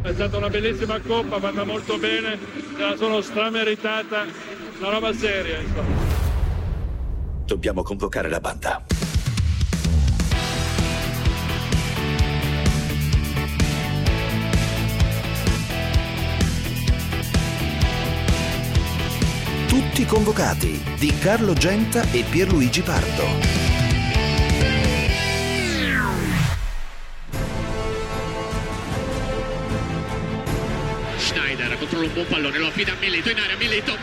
È stata una bellissima coppa, fatta molto bene, se la sono strameritata, una roba seria, insomma. Dobbiamo convocare la banda. Tutti convocati di Carlo Genta e Pierluigi Pardo. Controlla un buon pallone, lo affida a Milito in area, Milito!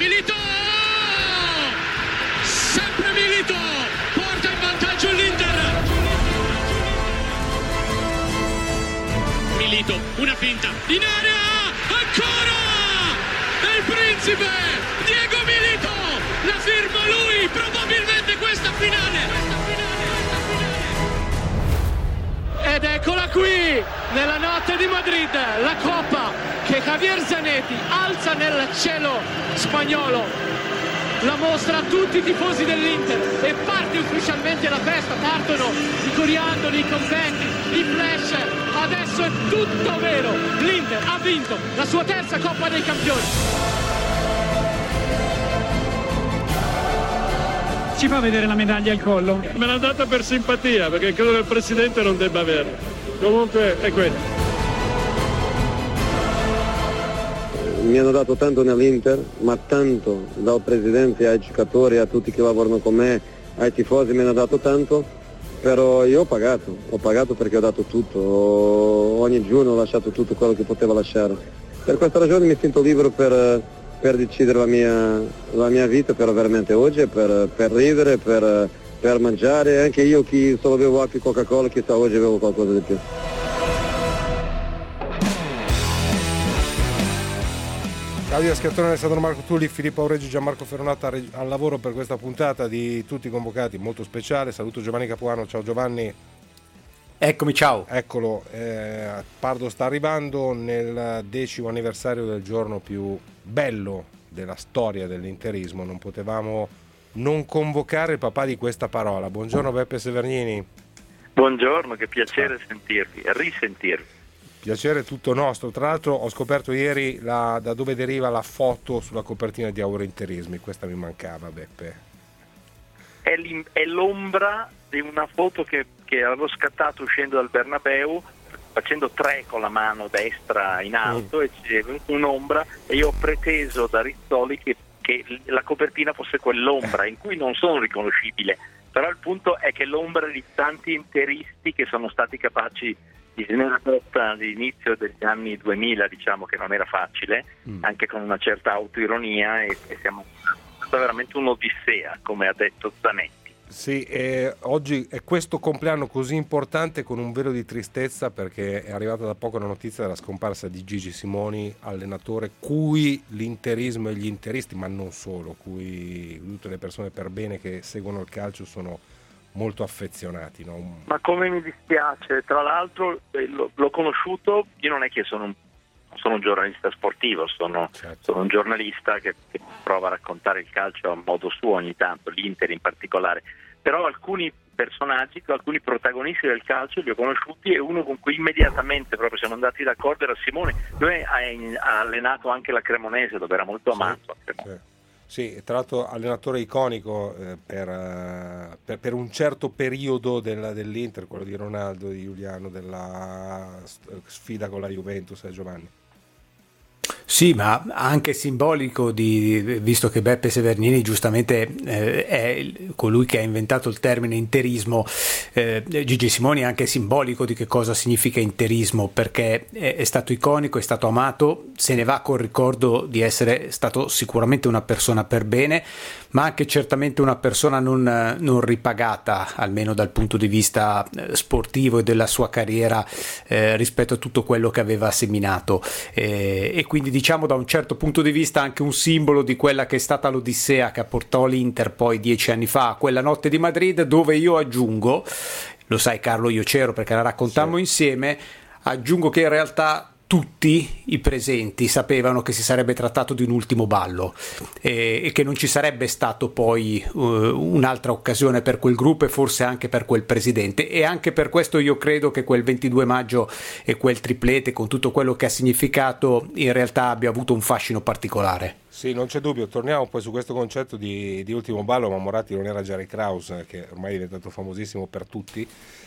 Sempre Milito! Porta in vantaggio l'Inter! Milito, una finta, in area! Ancora! È il principe! Diego Milito! La firma lui! Probabilmente questa finale! Ed eccola qui, nella notte di Madrid, la Coppa che Javier Zanetti alza nel cielo spagnolo, la mostra a tutti i tifosi dell'Inter e parte ufficialmente la festa, partono i coriandoli, i conventi, i flash, adesso è tutto vero, l'Inter ha vinto la sua terza Coppa dei Campioni. Ci fa vedere la medaglia al collo? Me l'ha data per simpatia, perché credo che il presidente non debba averla. Comunque è questo. Mi hanno dato tanto nell'Inter, ma tanto, dal presidente ai giocatori, a tutti che lavorano con me, ai tifosi mi hanno dato tanto, però io ho pagato perché ho dato tutto, ogni giorno ho lasciato tutto quello che potevo lasciare. Per questa ragione mi sento libero per decidere la mia vita, però veramente oggi, per ridere, per mangiare, anche io che solo bevo acqua e Coca-Cola, chissà oggi avevo qualcosa di più. Claudia Schiattone, Alessandro Marco Tulli, Filippo Aureggi, Gianmarco Ferronata al lavoro per questa puntata di Tutti Convocati, molto speciale. Saluto Giovanni Capuano, ciao Giovanni. Eccomi, ciao. Eccolo, Pardo sta arrivando nel 10° anniversario del giorno più bello della storia dell'interismo. Non potevamo non convocare il papà di questa parola. Buongiorno Beppe Severnini. Buongiorno, che piacere sentirvi, risentirvi. Piacere tutto nostro. Tra l'altro ho scoperto ieri da dove deriva la foto sulla copertina di Aure Interismi. Questa mi mancava, Beppe. È l'ombra di una foto che avevo scattato uscendo dal Bernabeu, facendo 3 con la mano destra in alto, e c'è un'ombra, e io ho preteso da Rizzoli che la copertina fosse quell'ombra in cui non sono riconoscibile, però il punto è che l'ombra di tanti interisti che sono stati capaci di Snerbotta all'inizio degli anni 2000, diciamo che non era facile, anche con una certa autoironia, e siamo stata veramente un'odissea, come ha detto Zanetti. Sì, oggi è questo compleanno così importante con un velo di tristezza, perché è arrivata da poco la notizia della scomparsa di Gigi Simoni, allenatore cui l'interismo e gli interisti, ma non solo, cui tutte le persone per bene che seguono il calcio sono molto affezionati, no? Ma come mi dispiace, tra l'altro l'ho conosciuto, io non è che sono un giornalista sportivo, sono un giornalista che prova a raccontare il calcio a modo suo ogni tanto, l'Inter in particolare, però alcuni personaggi, alcuni protagonisti del calcio li ho conosciuti, e uno con cui immediatamente proprio siamo andati d'accordo era Simone. Lui ha allenato anche la Cremonese, dove era molto amato. Sì, tra l'altro allenatore iconico per un certo periodo dell'Inter, quello di Ronaldo, di Giuliano, della sfida con la Juventus, Giovanni. Sì, ma anche simbolico, visto che Beppe Severnini giustamente è colui che ha inventato il termine interismo, Gigi Simoni è anche simbolico di che cosa significa interismo, perché è stato iconico, è stato amato, se ne va col ricordo di essere stato sicuramente una persona per bene, ma anche certamente una persona non ripagata, almeno dal punto di vista sportivo e della sua carriera, rispetto a tutto quello che aveva seminato, e quindi diciamo da un certo punto di vista anche un simbolo di quella che è stata l'odissea che portò l'Inter poi 10 anni fa, quella notte di Madrid, dove io aggiungo, lo sai Carlo, io c'ero perché la raccontammo insieme, aggiungo che in realtà tutti i presenti sapevano che si sarebbe trattato di un ultimo ballo e che non ci sarebbe stato poi un'altra occasione per quel gruppo e forse anche per quel presidente, e anche per questo io credo che quel 22 maggio e quel triplete, con tutto quello che ha significato, in realtà abbia avuto un fascino particolare. Sì, non c'è dubbio. Torniamo poi su questo concetto di ultimo ballo, ma Moratti non era Jerry Krause, che ormai è diventato famosissimo per tutti.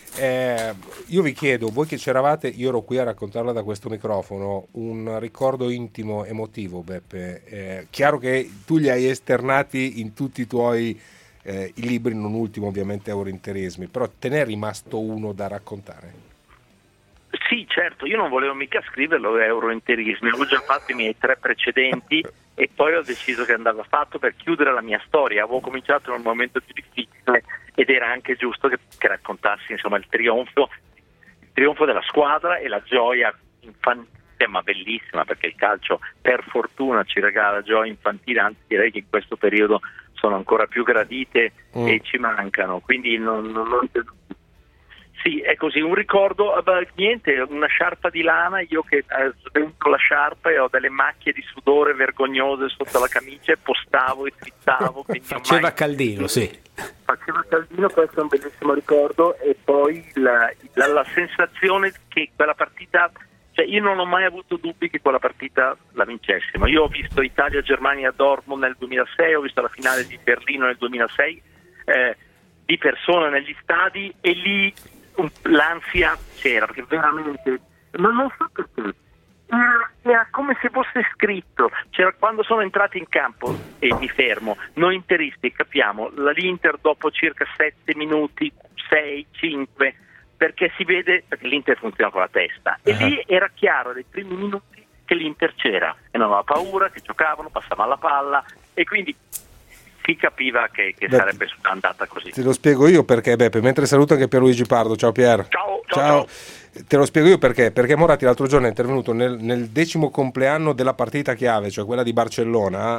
Io vi chiedo, voi che c'eravate, io ero qui a raccontarla da questo microfono, un ricordo intimo, emotivo, Beppe. Chiaro che tu li hai esternati in tutti i tuoi i libri, non ultimo ovviamente Eurointerismi, però te ne è rimasto uno da raccontare? Sì, certo, io non volevo mica scriverlo Eurointerismi, avevo già fatto i miei 3 precedenti e poi ho deciso che andava fatto per chiudere la mia storia. Avevo cominciato in un momento più difficile ed era anche giusto che raccontassi, insomma, il trionfo della squadra e la gioia infantile, ma bellissima, perché il calcio per fortuna ci regala gioie infantili, anzi direi che in questo periodo sono ancora più gradite e ci mancano, quindi non sì, è così, un ricordo, niente, una sciarpa di lana, io che svento la sciarpa e ho delle macchie di sudore vergognose sotto la camicia e postavo e twittavo. Faceva caldino, sì. Faceva caldino, questo è un bellissimo ricordo, e poi la sensazione che quella partita, cioè io non ho mai avuto dubbi che quella partita la vincessimo. Io ho visto Italia-Germania a Dortmund nel 2006, ho visto la finale di Berlino nel 2006, di persona negli stadi, e lì l'ansia c'era, perché veramente, ma non so perché, era come se fosse scritto. C'era, quando sono entrati in campo, e mi fermo, noi interisti capiamo, l'Inter dopo circa 7 minuti, 6, 5, perché si vede, perché l'Inter funziona con la testa, e lì era chiaro dai primi minuti che l'Inter c'era e non aveva paura, che giocavano, passavano la palla, e quindi si capiva che sarebbe andata così. Te lo spiego io perché, Beppe, mentre saluto anche Pierluigi Pardo. Ciao Pier. Ciao. Te lo spiego io perché Moratti l'altro giorno è intervenuto nel 10° compleanno della partita chiave, cioè quella di Barcellona.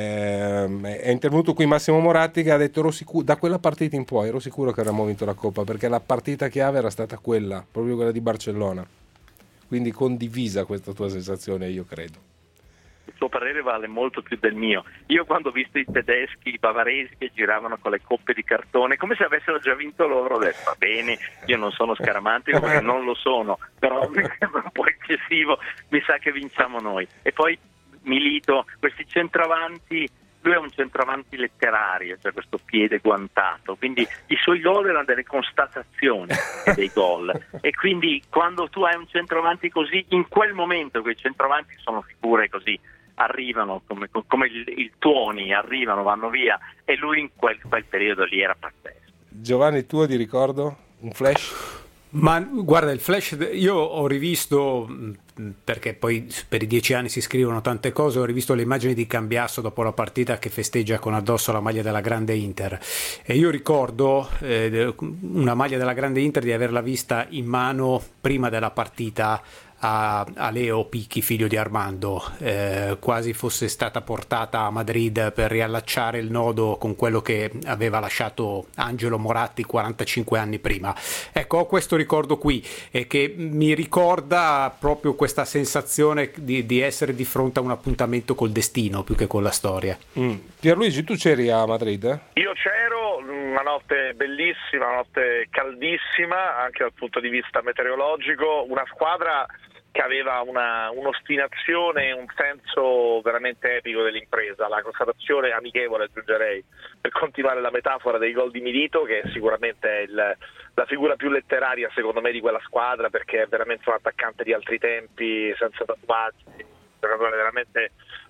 È intervenuto qui Massimo Moratti, che ha detto da quella partita in poi ero sicuro che avremmo vinto la Coppa, perché la partita chiave era stata quella, proprio quella di Barcellona. Quindi condivisa questa tua sensazione, io credo. Il suo parere vale molto più del mio. Io quando ho visto i tedeschi, i bavaresi che giravano con le coppe di cartone come se avessero già vinto loro, ho detto va bene, io non sono scaramantico perché non lo sono, però mi sembra un po' eccessivo, mi sa che vinciamo noi. E poi Milito, questi centravanti, lui è un centravanti letterario, cioè questo piede guantato, quindi i suoi gol erano delle constatazioni dei gol, e quindi quando tu hai un centravanti così, in quel momento quei centravanti sono figure così, arrivano come il tuoni, arrivano, vanno via, e lui in quel periodo lì era pazzesco. Giovanni, tuo di ricordo? Un flash? Ma guarda, il flash, io ho rivisto, perché poi per i 10 anni si scrivono tante cose, ho rivisto le immagini di Cambiasso dopo la partita che festeggia con addosso la maglia della grande Inter, e io ricordo una maglia della grande Inter di averla vista in mano prima della partita a Leo Picchi, figlio di Armando, quasi fosse stata portata a Madrid per riallacciare il nodo con quello che aveva lasciato Angelo Moratti 45 anni prima. Ecco, ho questo ricordo qui, che mi ricorda proprio questa sensazione di essere di fronte a un appuntamento col destino più che con la storia. Pierluigi, tu c'eri a Madrid? Io c'ero, una notte bellissima, una notte caldissima anche dal punto di vista meteorologico, una squadra che aveva un'ostinazione, un senso veramente epico dell'impresa, la constatazione amichevole, aggiungerei, per continuare la metafora dei gol di Milito, che sicuramente è la figura più letteraria secondo me di quella squadra, perché è veramente un attaccante di altri tempi, senza tatuaggi, un giocatore veramente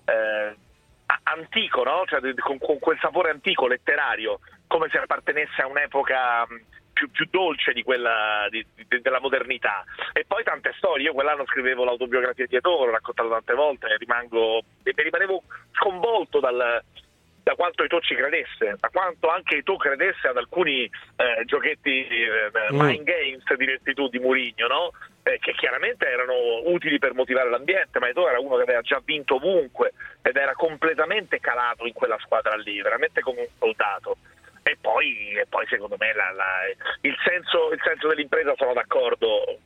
antico, no? Cioè, con quel sapore antico, letterario, come se appartenesse a un'epoca più dolce di quella della modernità. E poi tante storie. Io quell'anno scrivevo l'autobiografia di Eto'o, l'ho raccontato tante volte, rimanevo sconvolto da quanto Eto'o ci credesse, da quanto anche Eto'o credesse ad alcuni giochetti mind games, diresti tu, di Mourinho, no? Che chiaramente erano utili per motivare l'ambiente, ma Eto'o era uno che aveva già vinto ovunque ed era completamente calato in quella squadra lì, veramente come un soldato. E poi secondo me il senso dell'impresa, sono d'accordo,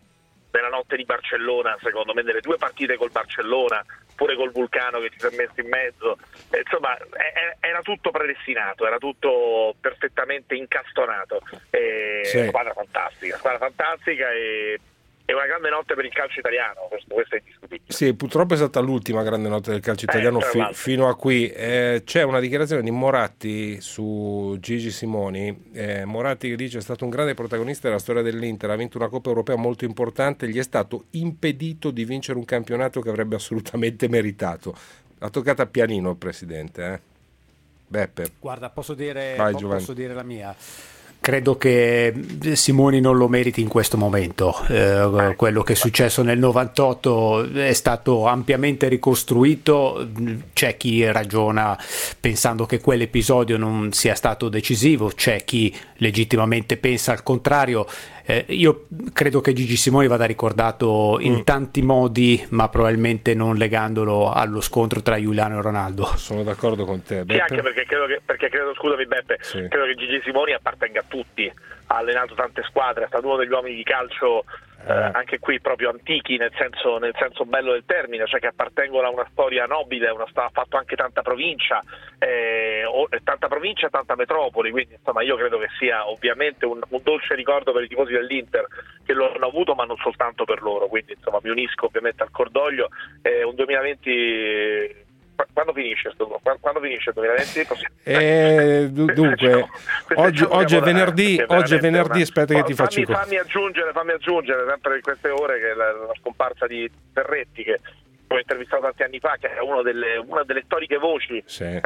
nella notte di Barcellona, secondo me, nelle 2 partite col Barcellona, pure col Vulcano che ci si è messo in mezzo, insomma era tutto predestinato, era tutto perfettamente incastonato. Squadra fantastica e una grande notte per il calcio italiano, questo è indiscutibile. Sì, purtroppo è stata l'ultima grande notte del calcio italiano fino a qui. C'è una dichiarazione di Moratti su Gigi Simoni. Moratti che dice: è stato un grande protagonista della storia dell'Inter, ha vinto una Coppa Europea molto importante, gli è stato impedito di vincere un campionato che avrebbe assolutamente meritato. Ha toccato a pianino il presidente, Beppe. Guarda, posso dire la mia. Credo che Simoni non lo meriti in questo momento. Quello che è successo nel 98 è stato ampiamente ricostruito. C'è chi ragiona pensando che quell'episodio non sia stato decisivo, c'è chi legittimamente pensa al contrario. Io credo che Gigi Simoni vada ricordato in tanti modi, ma probabilmente non legandolo allo scontro tra Giuliano e Ronaldo. Sono d'accordo con te, Beppe. Sì, anche perché credo, scusami Beppe, credo che Gigi Simoni appartenga a tutti, ha allenato tante squadre, è stato uno degli uomini di calcio anche qui proprio antichi, nel senso bello del termine, cioè che appartengono a una storia nobile, ha fatto anche tanta provincia e tanta metropoli, quindi insomma io credo che sia ovviamente un dolce ricordo per i tifosi dell'Inter che lo hanno avuto, ma non soltanto per loro, quindi insomma mi unisco ovviamente al cordoglio. Un 2020 quando finisce il 2020? Dunque oggi è venerdì, aspetta che ti faccio fammi aggiungere sempre in queste ore che la scomparsa di Ferretti, che ho intervistato tanti anni fa, che è una delle storiche voci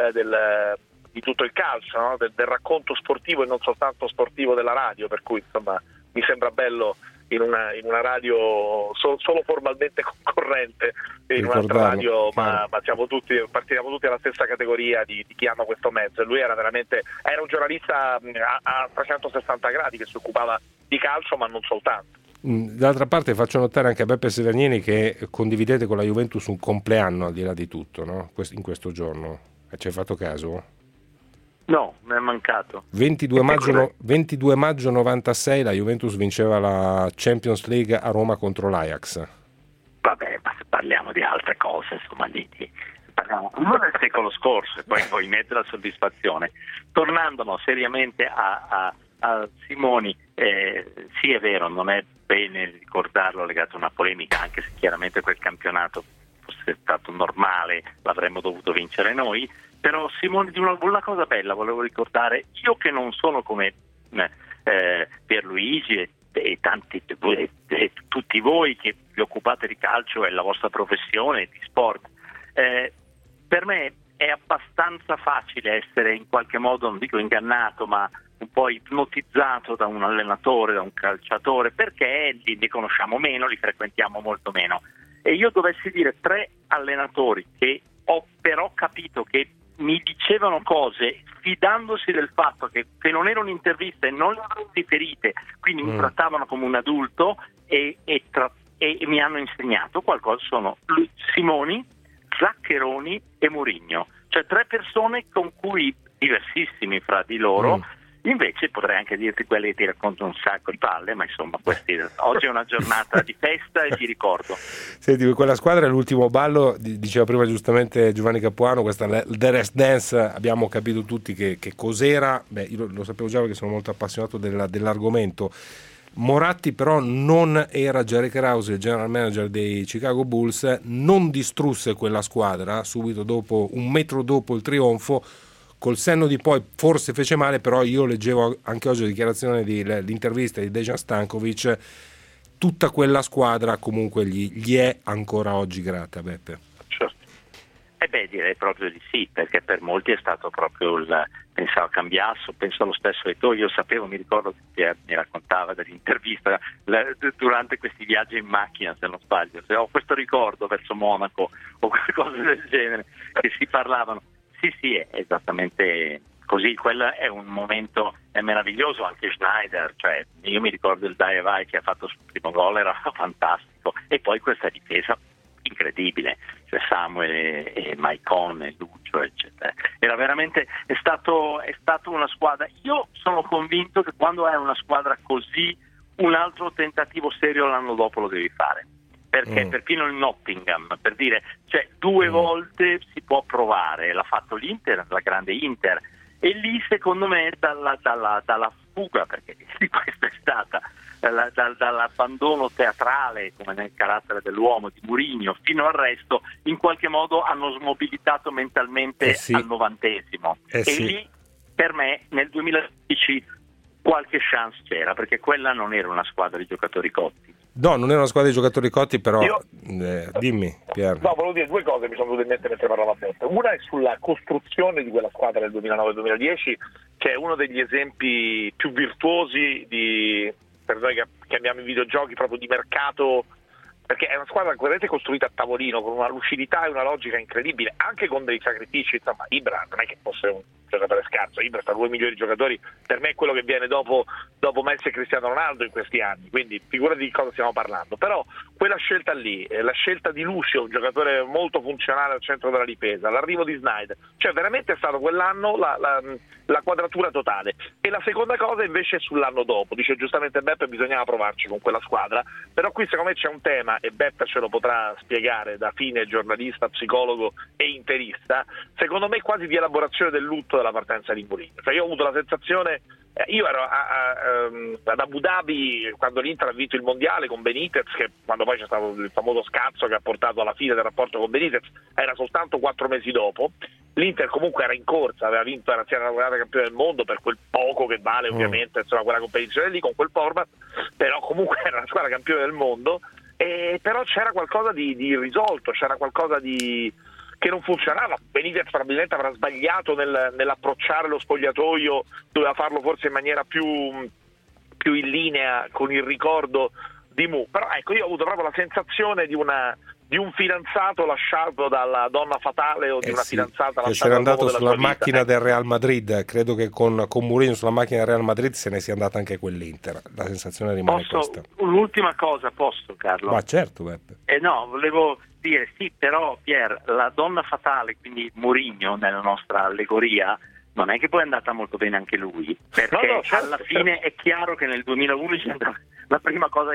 di tutto il calcio, no? del racconto sportivo e non soltanto sportivo della radio, per cui insomma mi sembra bello in una radio solo formalmente concorrente in un'altra radio, ma partiamo tutti dalla stessa categoria di chi ama questo mezzo, e lui era un giornalista a 360 gradi che si occupava di calcio, ma non soltanto. D'altra parte faccio notare anche a Beppe Severnini che condividete con la Juventus un compleanno al di là di tutto, no? In questo giorno, ci hai fatto caso? No, mi è mancato. 22 maggio 96 la Juventus vinceva la Champions League a Roma contro l'Ajax. Vabbè, ma se parliamo di altre cose, insomma, parliamo uno del secolo scorso e poi mette la soddisfazione. Tornando seriamente a Simoni, sì è vero, non è bene ricordarlo legato a una polemica, anche se chiaramente quel campionato fosse stato normale, l'avremmo dovuto vincere noi. Però Simone, di una cosa bella volevo ricordare, io che non sono come Pierluigi e tutti voi che vi occupate di calcio, è la vostra professione, di sport, per me è abbastanza facile essere in qualche modo, non dico ingannato, ma un po' ipnotizzato da un allenatore, da un calciatore, perché li conosciamo meno, li frequentiamo molto meno. E io dovessi dire 3 allenatori che ho però capito che mi dicevano cose fidandosi del fatto che non erano interviste e non erano riferite, quindi mi trattavano come un adulto e mi hanno insegnato qualcosa. Sono Simoni, Zaccheroni e Mourinho, cioè 3 persone con cui, diversissimi fra di loro, invece potrei anche dirti quelli che ti raccontano un sacco di palle, ma insomma oggi è una giornata di festa e di ricordo. Senti, quella squadra è l'ultimo ballo, diceva prima giustamente Giovanni Capuano, questa The Last Dance, abbiamo capito tutti che cos'era. Io lo sapevo già perché sono molto appassionato dell'argomento. Moratti però non era Jerry Krause, il general manager dei Chicago Bulls, non distrusse quella squadra subito dopo, un metro dopo il trionfo. Col senno di poi forse fece male, però io leggevo anche oggi la dichiarazione l'intervista di Dejan Stankovic, tutta quella squadra comunque gli è ancora oggi grata, Beppe. Certo. Direi proprio di sì, perché per molti è stato proprio pensavo Cambiasso, penso lo stesso Eto'o. Io sapevo, mi ricordo che mi raccontava dell'intervista durante questi viaggi in macchina, se non sbaglio, se ho questo ricordo verso Monaco o qualcosa del genere, che si parlavano. Sì, è esattamente così, quello è un momento meraviglioso. Anche Schneider, cioè io mi ricordo il dai e vai che ha fatto sul primo gol, era fantastico, e poi questa difesa incredibile, cioè Samuel e Maicon e Lucio eccetera, era veramente è stato una squadra. Io sono convinto che quando è una squadra così un altro tentativo serio l'anno dopo lo devi fare, perché perfino il Nottingham, per dire, cioè 2 volte si può provare, l'ha fatto l'Inter, la grande Inter, e lì secondo me dalla fuga, perché di questa è stata, dall'abbandono teatrale, come nel carattere dell'uomo di Mourinho, fino al resto, in qualche modo hanno smobilitato mentalmente al 90esimo. Lì per me nel 2010 qualche chance c'era, perché quella non era una squadra di giocatori cotti. No, non era una squadra di giocatori cotti, però dimmi, Pier. No, volevo dire 2 cose, mi sono venute in mente mentre parlava Beppe. Una è sulla costruzione di quella squadra del 2009-2010, che è uno degli esempi più virtuosi per noi che abbiamo i videogiochi, proprio di mercato, perché è una squadra veramente costruita a tavolino, con una lucidità e una logica incredibile, anche con dei sacrifici. Insomma, Ibra non è che fosse un giocatore scarso, Ibra tra 2 migliori giocatori, per me è quello che viene dopo Messi e Cristiano Ronaldo in questi anni, quindi figurati di cosa stiamo parlando. Però quella scelta lì, la scelta di Lucio, un giocatore molto funzionale al centro della difesa, l'arrivo di Sneijder, cioè veramente è stato quell'anno la quadratura totale. E la seconda cosa invece è sull'anno dopo, dice giustamente Beppe, bisognava provarci con quella squadra, però qui secondo me c'è un tema, e Beppe ce lo potrà spiegare da fine giornalista, psicologo e interista, secondo me quasi di elaborazione del lutto della partenza di Mourinho. Cioè io ho avuto la sensazione, io ero ad Abu Dhabi quando l'Inter ha vinto il mondiale con Benitez, che quando poi c'è stato il famoso scazzo che ha portato alla fine del rapporto con Benitez, era soltanto 4 mesi dopo. L'Inter comunque era in corsa, aveva vinto, era laureata campione del mondo, per quel poco che vale ovviamente, insomma, quella competizione lì con quel format, però comunque era una squadra campione del mondo. Però c'era qualcosa di irrisolto, c'era qualcosa che non funzionava. Benitez probabilmente avrà sbagliato nell'approcciare lo spogliatoio, doveva farlo forse in maniera più in linea con il ricordo di Mu. Però ecco, io ho avuto proprio la sensazione di un fidanzato lasciato dalla donna fatale o di una fidanzata lasciata che se n'è andato sulla macchina vita. del Real Madrid. Credo che con Mourinho sulla macchina del Real Madrid se ne sia andata anche quell'Inter. La sensazione rimane questa. Un'ultima cosa, posso, Carlo? Ma certo, Beppe. No, volevo dire sì, però Pier, la donna fatale, quindi Mourinho nella nostra allegoria, non è che poi è andata molto bene anche lui, perché alla fine è chiaro che nel 2011 la prima cosa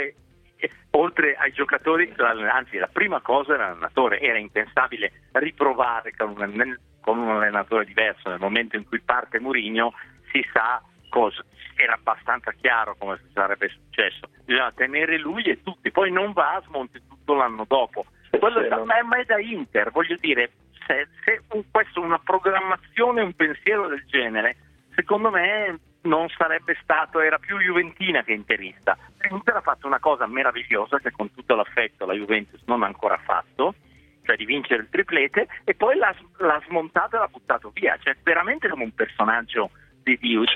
oltre ai giocatori, anzi la prima cosa era l'allenatore. Era impensabile riprovare con un allenatore diverso. Nel momento in cui parte Mourinho si sa cosa, era abbastanza chiaro come sarebbe successo. Bisogna tenere lui e tutti, poi non va a smonte tutto l'anno dopo. Quello ma è da Inter, voglio dire, se questo una programmazione, un pensiero del genere, secondo me non sarebbe stato, era più juventina che interista. L'Inter ha fatto una cosa meravigliosa che con tutto l'affetto la Juventus non ha ancora fatto, cioè di vincere il triplete, e poi l'ha smontato e l'ha buttato via, cioè veramente come un personaggio di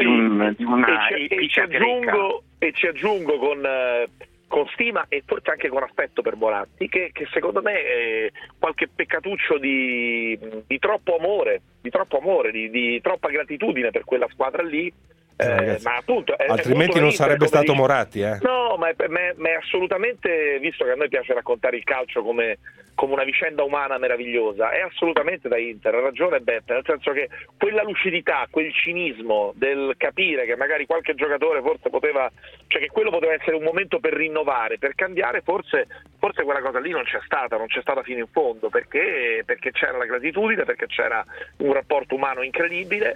una epica greca. E ci aggiungo con stima e forse anche con affetto per Moratti, che secondo me è qualche peccatuccio di troppo amore, di troppa gratitudine per quella squadra lì. Ma appunto altrimenti non sarebbe stato Moratti, No, ma è assolutamente, visto che a noi piace raccontare il calcio come una vicenda umana meravigliosa, è assolutamente da Inter. Ha ragione Beppe, nel senso che quella lucidità, quel cinismo del capire che magari qualche giocatore forse poteva, cioè che quello poteva essere un momento per rinnovare, per cambiare, forse quella cosa lì non c'è stata fino in fondo, perché c'era la gratitudine, perché c'era un rapporto umano incredibile,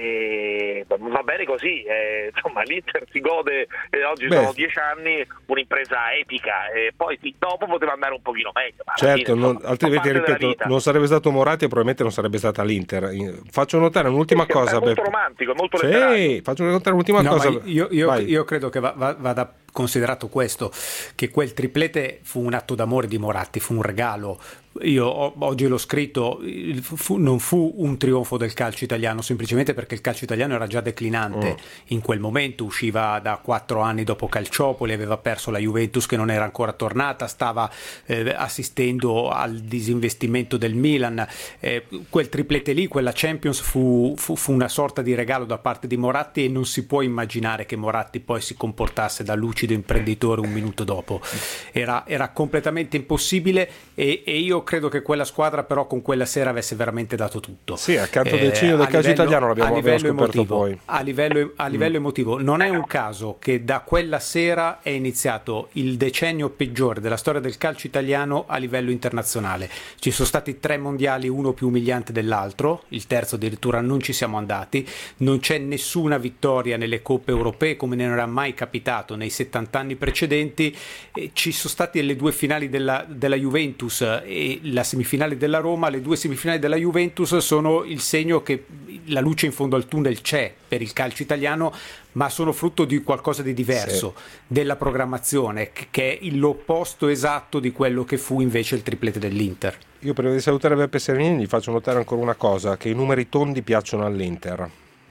e va bene così. Insomma, l'Inter si gode, oggi sono 10 anni, un'impresa epica, e poi dopo poteva andare un pochino meglio. Certo, altrimenti ripeto, non sarebbe stato Moratti e probabilmente non sarebbe stata l'Inter. Faccio notare un'ultima cosa. È molto romantico, è molto letterario. Faccio notare un'ultima cosa. Io credo che vada considerato questo, che quel triplete fu un atto d'amore di Moratti, fu un regalo. Io oggi l'ho scritto, non fu un trionfo del calcio italiano, semplicemente perché il calcio italiano era già declinante in quel momento, usciva da 4 anni dopo Calciopoli, aveva perso la Juventus che non era ancora tornata, stava assistendo al disinvestimento del Milan. Quel triplete lì, quella Champions fu una sorta di regalo da parte di Moratti, e non si può immaginare che Moratti poi si comportasse da lucido imprenditore un minuto dopo. Era completamente impossibile, e io credo che quella squadra però con quella sera avesse veramente dato tutto. Sì, accanto del genio del calcio italiano l'abbiamo scoperto emotivo, poi. A livello emotivo. Non è un caso che da quella sera è iniziato il decennio peggiore della storia del calcio italiano a livello internazionale. Ci sono stati 3 mondiali, uno più umiliante dell'altro, il terzo addirittura non ci siamo andati, non c'è nessuna vittoria nelle coppe europee come non era mai capitato nei 70 anni precedenti, ci sono state le 2 finali della Juventus e la semifinale della Roma. Le 2 semifinali della Juventus sono il segno che la luce in fondo al tunnel c'è per il calcio italiano, ma sono frutto di qualcosa di diverso, della programmazione, che è l'opposto esatto di quello che fu invece il triplete dell'Inter. Io prima di salutare Beppe Severgnini gli faccio notare ancora una cosa, che i numeri tondi piacciono all'Inter.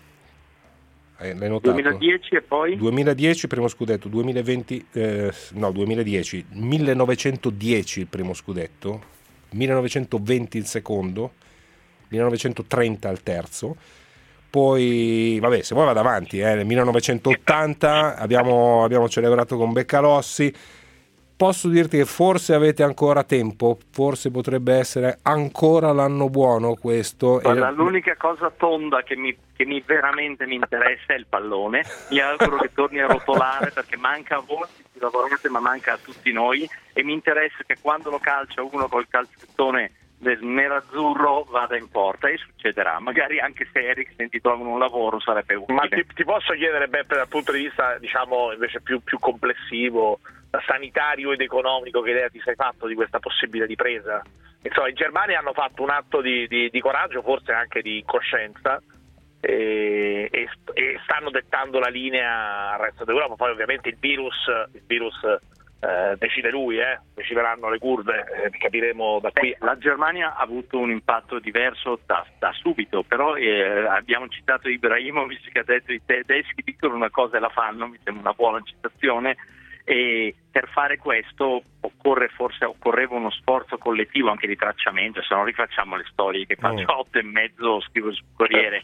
L'hai notato? 2010 e poi? 2010 primo scudetto, 2020 2010, 1910 il primo scudetto, 1920 il secondo, 1930 il terzo. Poi, vabbè, se vuoi vado avanti, nel 1980 abbiamo celebrato con Beccalossi. Posso dirti che forse avete ancora tempo, forse potrebbe essere ancora l'anno buono questo. Guarda, l'unica cosa tonda che veramente mi interessa è il pallone. Mi auguro che torni a rotolare, perché manca a voi, ci lavorate, ma manca a tutti noi, e mi interessa che quando lo calcia uno col calzettone del nerazzurro vada in porta, e succederà, magari anche se Eriksen ti trovano un lavoro sarebbe utile. Ma ti posso chiedere, Beppe, dal punto di vista diciamo invece più complessivo, sanitario ed economico, che idea ti sei fatto di questa possibile ripresa? Insomma, in Germania hanno fatto un atto di coraggio, forse anche di coscienza, e stanno dettando la linea al resto d'Europa. Poi ovviamente il virus decide lui, decideranno le curve, capiremo da qui. La Germania ha avuto un impatto diverso da subito, però abbiamo citato Ibrahimovic che ha detto i tedeschi dicono una cosa e la fanno, mi sembra una buona citazione, e per fare questo occorreva uno sforzo collettivo anche di tracciamento, se non rifacciamo le storie che faccio 8:30, scrivo sul Corriere,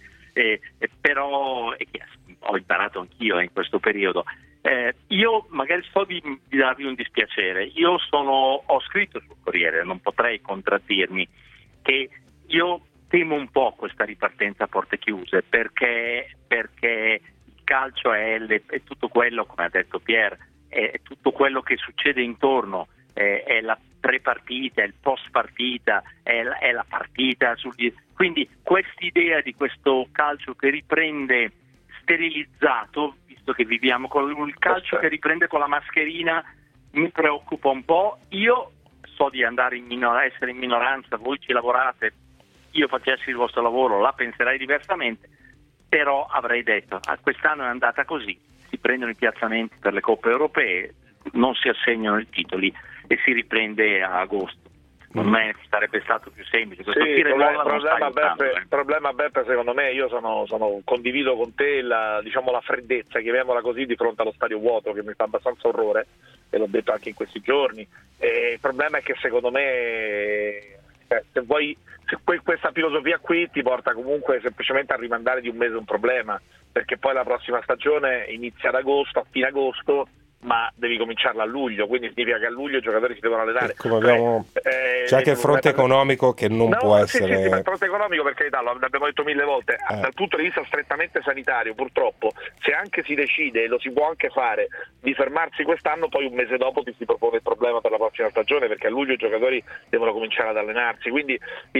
però e che ho imparato anch'io in questo periodo. Io magari so di darvi un dispiacere, ho scritto sul Corriere, non potrei contraddirmi, che io temo un po' questa ripartenza a porte chiuse, perché il calcio è tutto quello, come ha detto Pier, è tutto quello che succede intorno, è la pre-partita, è il post-partita, è la partita. Quindi quest'idea di questo calcio che riprende sterilizzato, visto che viviamo con il calcio che riprende con la mascherina, mi preoccupa un po'. Io so di andare essere in minoranza, voi ci lavorate, io facessi il vostro lavoro la penserei diversamente, però avrei detto quest'anno è andata così, si prendono i piazzamenti per le coppe europee, non si assegnano i titoli e si riprende a agosto. Per me sarebbe stato più semplice. Il problema, Beppe, secondo me, io condivido con te la freddezza, chiamiamola così, di fronte allo stadio vuoto, che mi fa abbastanza orrore, e l'ho detto anche in questi giorni. Il problema è che secondo me questa filosofia qui ti porta comunque semplicemente a rimandare di un mese un problema, perché poi la prossima stagione inizia ad agosto, a fine agosto, ma devi cominciarla a luglio, quindi significa che a luglio i giocatori si devono allenare. C'è anche il fronte economico che non può essere. Sì, ma il fronte economico, per carità, l'abbiamo detto 1000 volte, dal punto di vista strettamente sanitario, purtroppo, se anche si decide, e lo si può anche fare, di fermarsi quest'anno, poi un mese dopo ti si propone il problema per la prossima stagione, perché a luglio i giocatori devono cominciare ad allenarsi. Quindi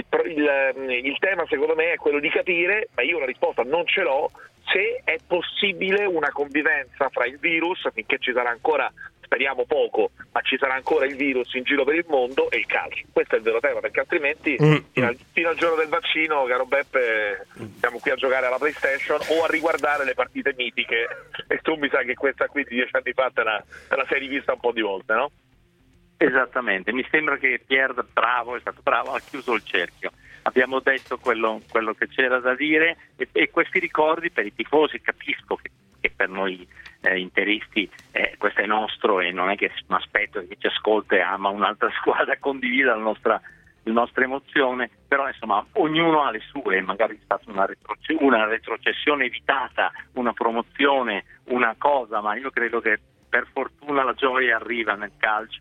il tema, secondo me, è quello di capire, ma io una risposta non ce l'ho, se è possibile una convivenza fra il virus, finché ci sarà ancora, speriamo poco, ma ci sarà ancora il virus in giro per il mondo, e il calcio. Questo è il vero tema, perché altrimenti fino al giorno del vaccino, caro Beppe, siamo qui a giocare alla PlayStation o a riguardare le partite mitiche, e tu mi sa che questa qui di 10 anni fa te la sei rivista un po' di volte, no? Esattamente, mi sembra che Pier è stato bravo, ha chiuso il cerchio. Abbiamo detto quello che c'era da dire, e questi ricordi per i tifosi, capisco che per noi interisti questo è nostro, e non è che mi aspetto che chi ci ascolta e ama un'altra squadra condivida la nostra emozione, però insomma ognuno ha le sue, magari è stata una retrocessione evitata, una promozione, una cosa, ma io credo che per fortuna la gioia arriva nel calcio,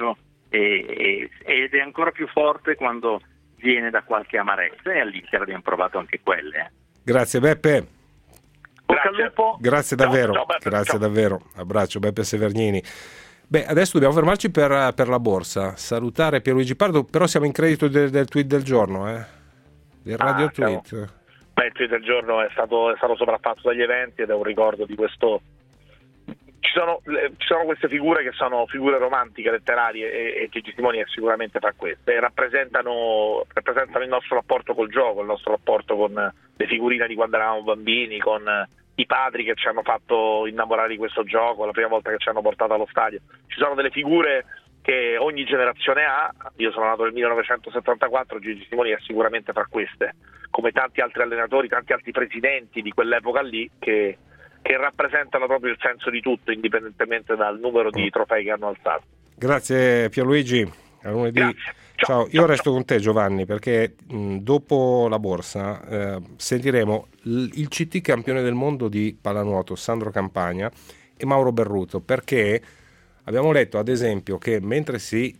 ed è ancora più forte quando viene da qualche amarezza, e all'Inter abbiamo provato anche quelle. Grazie Beppe. Bocca al lupo. Grazie davvero, Ciao, Beppe, grazie ciao. davvero. Abbraccio Beppe Severnini. Beh, adesso dobbiamo fermarci per la borsa. Salutare Pierluigi Pardo, però siamo in credito del tweet del giorno, del radio tweet. Beh, il tweet del giorno è stato sopraffatto dagli eventi ed è un ricordo di questo. Ci sono queste figure che sono figure romantiche, letterarie, e Gigi Simoni è sicuramente fra queste. Rappresentano il nostro rapporto col gioco, il nostro rapporto con le figurine di quando eravamo bambini, con i padri che ci hanno fatto innamorare di questo gioco, la prima volta che ci hanno portato allo stadio. Ci sono delle figure che ogni generazione ha. Io sono nato nel 1974, Gigi Simoni è sicuramente fra queste, come tanti altri allenatori, tanti altri presidenti di quell'epoca lì che rappresentano proprio il senso di tutto, indipendentemente dal numero di trofei che hanno alzato. Grazie Pierluigi, a lunedì. Grazie. Ciao, io resto con te Giovanni, perché dopo la borsa sentiremo il CT campione del mondo di pallanuoto Sandro Campagna e Mauro Berruto, perché abbiamo letto ad esempio che mentre si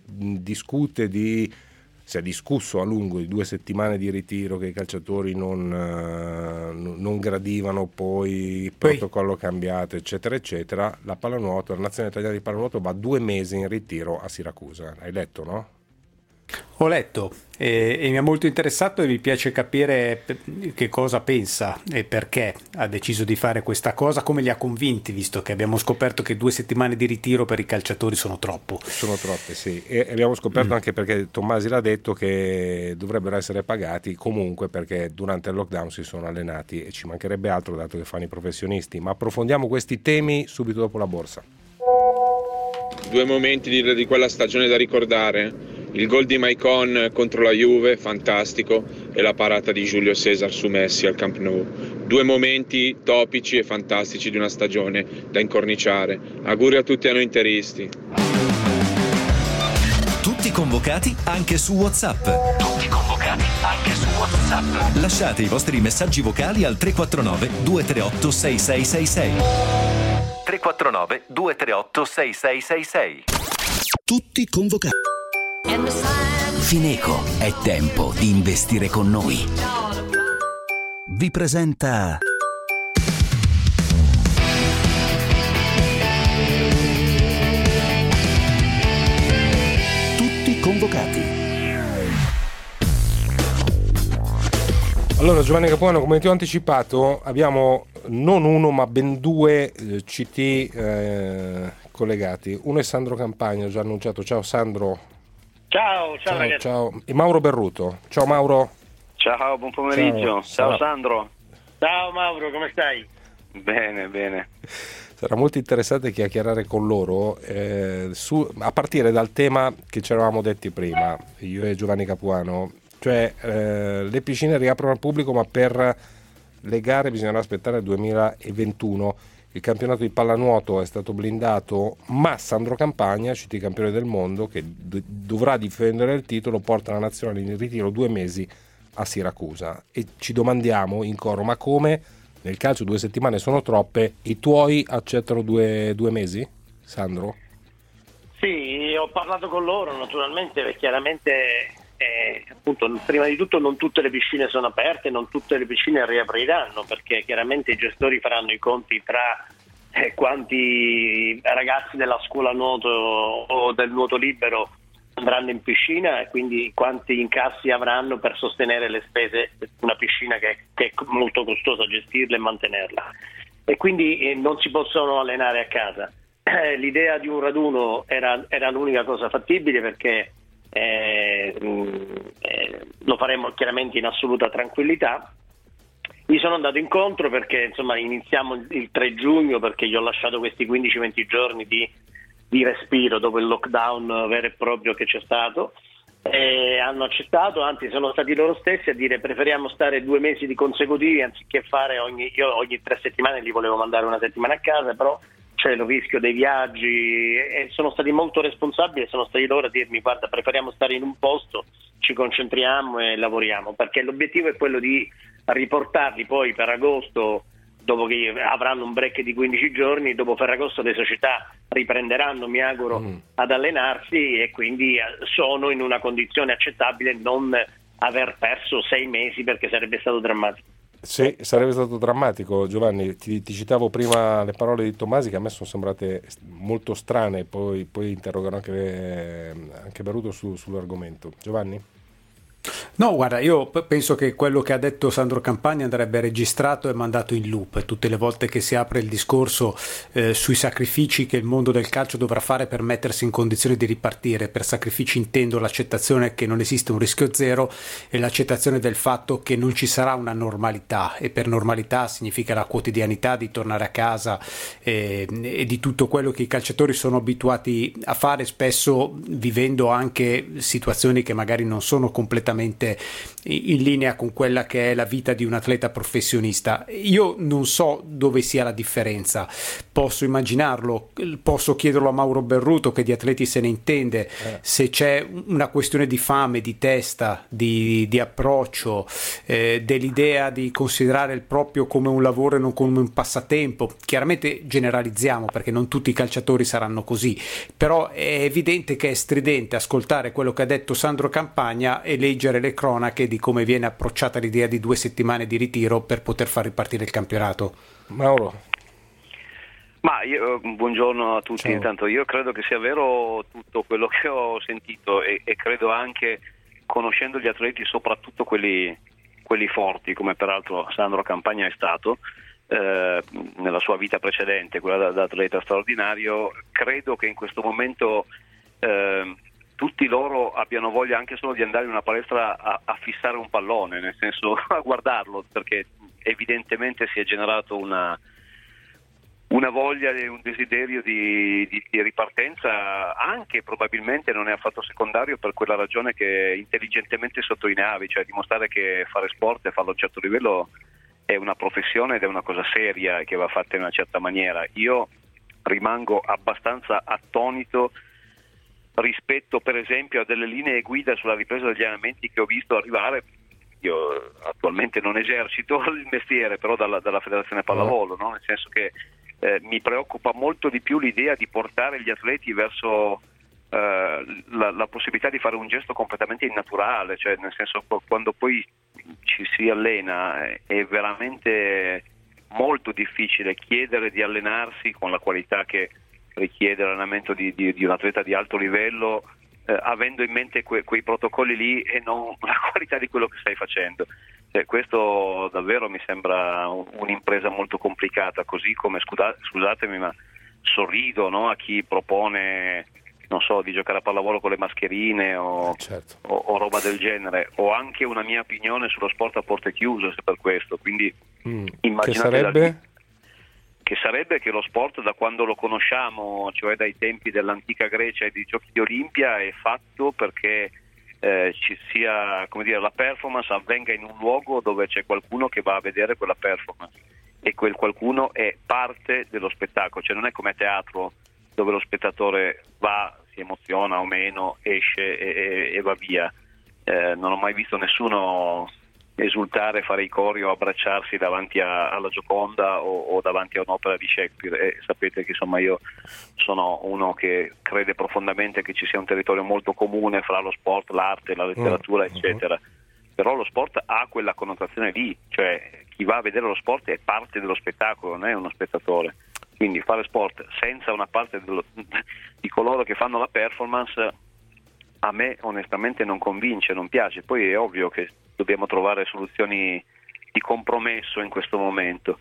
è discusso a lungo di 2 settimane di ritiro che i calciatori non gradivano, poi il protocollo cambiato, eccetera eccetera, la nazionale italiana di pallanuoto va 2 mesi in ritiro a Siracusa. Hai letto, no? Ho letto e mi ha molto interessato, e mi piace capire che cosa pensa e perché ha deciso di fare questa cosa, come li ha convinti, visto che abbiamo scoperto che 2 settimane di ritiro per i calciatori sono troppo. Sono troppe, sì, e abbiamo scoperto anche perché Tommasi l'ha detto che dovrebbero essere pagati comunque, perché durante il lockdown si sono allenati, e ci mancherebbe altro dato che fanno i professionisti. Ma approfondiamo questi temi subito dopo la borsa. 2 momenti di quella stagione da ricordare: il gol di Maicon contro la Juve, fantastico, e la parata di Giulio Cesar su Messi al Camp Nou. 2 momenti topici e fantastici di una stagione da incorniciare. Auguri a tutti a noi interisti. Tutti convocati anche su WhatsApp. Lasciate i vostri messaggi vocali al 349 238 6666. 349 238 6666. Tutti convocati. Fineco, è tempo di investire con noi. Vi presenta Tutti convocati. Allora Giovanni Capuano, come ti ho anticipato, abbiamo non uno ma ben 2 CT collegati. Uno è Sandro Campagna, ho già annunciato. Ciao Sandro. Ciao ragazzi. Ciao. E Mauro Berruto. Ciao Mauro. Ciao, buon pomeriggio. Ciao Sandro. Ciao Mauro, come stai? Bene. Sarà molto interessante chiacchierare con loro a partire dal tema che ci eravamo detti prima, io e Giovanni Capuano, cioè le piscine riaprono al pubblico, ma per le gare bisognerà aspettare il 2021. Il campionato di pallanuoto è stato blindato, ma Sandro Campagna, CT campione del mondo, che dovrà difendere il titolo, porta la nazionale in ritiro 2 mesi a Siracusa. E ci domandiamo in coro: ma come nel calcio 2 settimane sono troppe? I tuoi accettano 2 mesi, Sandro? Sì, ho parlato con loro naturalmente, perché chiaramente appunto, prima di tutto non tutte le piscine sono aperte, non tutte le piscine riapriranno, perché chiaramente i gestori faranno i conti tra quanti ragazzi della scuola nuoto o del nuoto libero andranno in piscina, e quindi quanti incassi avranno per sostenere le spese di una piscina che è molto costosa gestirla e mantenerla, e quindi non si possono allenare a casa. L'idea di un raduno era l'unica cosa fattibile, perché lo faremo chiaramente in assoluta tranquillità. Gli sono andato incontro perché insomma iniziamo il 3 giugno, perché gli ho lasciato questi 15-20 giorni di respiro dopo il lockdown vero e proprio che c'è stato, e hanno accettato, anzi sono stati loro stessi a dire: preferiamo stare 2 mesi di consecutivi anziché fare io ogni 3 settimane li volevo mandare 1 settimana a casa, però c'è il rischio dei viaggi, e sono stati molto responsabili, e sono stati loro a dirmi: guarda, preferiamo stare in un posto, ci concentriamo e lavoriamo, perché l'obiettivo è quello di riportarli poi per agosto, dopo che avranno un break di 15 giorni, dopo Ferragosto le società riprenderanno, mi auguro, ad allenarsi, e quindi sono in una condizione accettabile non aver perso 6 mesi, perché sarebbe stato drammatico. Sì, sarebbe stato drammatico. Giovanni, ti citavo prima le parole di Tomasi che a me sono sembrate molto strane, poi interrogerò anche Beruto sull'argomento. Giovanni? No, guarda, io penso che quello che ha detto Sandro Campagna andrebbe registrato e mandato in loop tutte le volte che si apre il discorso sui sacrifici che il mondo del calcio dovrà fare per mettersi in condizione di ripartire. Per sacrifici intendo l'accettazione che non esiste un rischio zero e l'accettazione del fatto che non ci sarà una normalità, e per normalità significa la quotidianità di tornare a casa e di tutto quello che i calciatori sono abituati a fare, spesso vivendo anche situazioni che magari non sono completamente in linea con quella che è la vita di un atleta professionista. Io non so dove sia la differenza, posso immaginarlo, posso chiederlo a Mauro Berruto che di atleti se ne intende, se c'è una questione di fame, di testa, di approccio, dell'idea di considerare il proprio come un lavoro e non come un passatempo. Chiaramente generalizziamo perché non tutti i calciatori saranno così, però è evidente che è stridente ascoltare quello che ha detto Sandro Campagna e leggere le cronache di come viene approcciata l'idea di 2 settimane di ritiro per poter far ripartire il campionato. Mauro? Ma io, buongiorno a tutti. Ciao. Intanto io credo che sia vero tutto quello che ho sentito e credo anche, conoscendo gli atleti, soprattutto quelli forti, come peraltro Sandro Campagna è stato nella sua vita precedente, quella da atleta straordinario, credo che in questo momento tutti loro abbiano voglia anche solo di andare in una palestra a fissare un pallone, nel senso a guardarlo, perché evidentemente si è generato una voglia e un desiderio di ripartenza, anche probabilmente non è affatto secondario per quella ragione che intelligentemente sottolineavi, cioè dimostrare che fare sport e farlo a un certo livello è una professione ed è una cosa seria che va fatta in una certa maniera. Io rimango abbastanza attonito rispetto per esempio a delle linee guida sulla ripresa degli allenamenti che ho visto arrivare. Io attualmente non esercito il mestiere, però dalla Federazione Pallavolo, no? Nel senso che mi preoccupa molto di più l'idea di portare gli atleti verso la possibilità di fare un gesto completamente innaturale, cioè nel senso, quando poi ci si allena è veramente molto difficile chiedere di allenarsi con la qualità che richiede l'allenamento di un atleta di alto livello, avendo in mente quei protocolli lì e non la qualità di quello che stai facendo. Questo davvero mi sembra un'impresa molto complicata, così come, scusatemi, ma sorrido, no, a chi propone, non so, di giocare a pallavolo con le mascherine o roba del genere. Ho anche una mia opinione sullo sport a porte chiuse per questo, quindi immaginate che sarebbe che lo sport, da quando lo conosciamo, cioè dai tempi dell'antica Grecia e dei giochi di Olimpia, è fatto perché ci sia, come dire, la performance avvenga in un luogo dove c'è qualcuno che va a vedere quella performance, e quel qualcuno è parte dello spettacolo, cioè non è come a teatro dove lo spettatore va, si emoziona o meno, esce e va via. Non ho mai visto nessuno esultare, fare i cori o abbracciarsi davanti alla Gioconda o davanti a un'opera di Shakespeare, e sapete che insomma io sono uno che crede profondamente che ci sia un territorio molto comune fra lo sport, l'arte, la letteratura, eccetera. Però lo sport ha quella connotazione lì, cioè chi va a vedere lo sport è parte dello spettacolo, non è uno spettatore. Quindi fare sport senza una parte di coloro che fanno la performance a me onestamente non convince, non piace. Poi è ovvio che dobbiamo trovare soluzioni di compromesso in questo momento,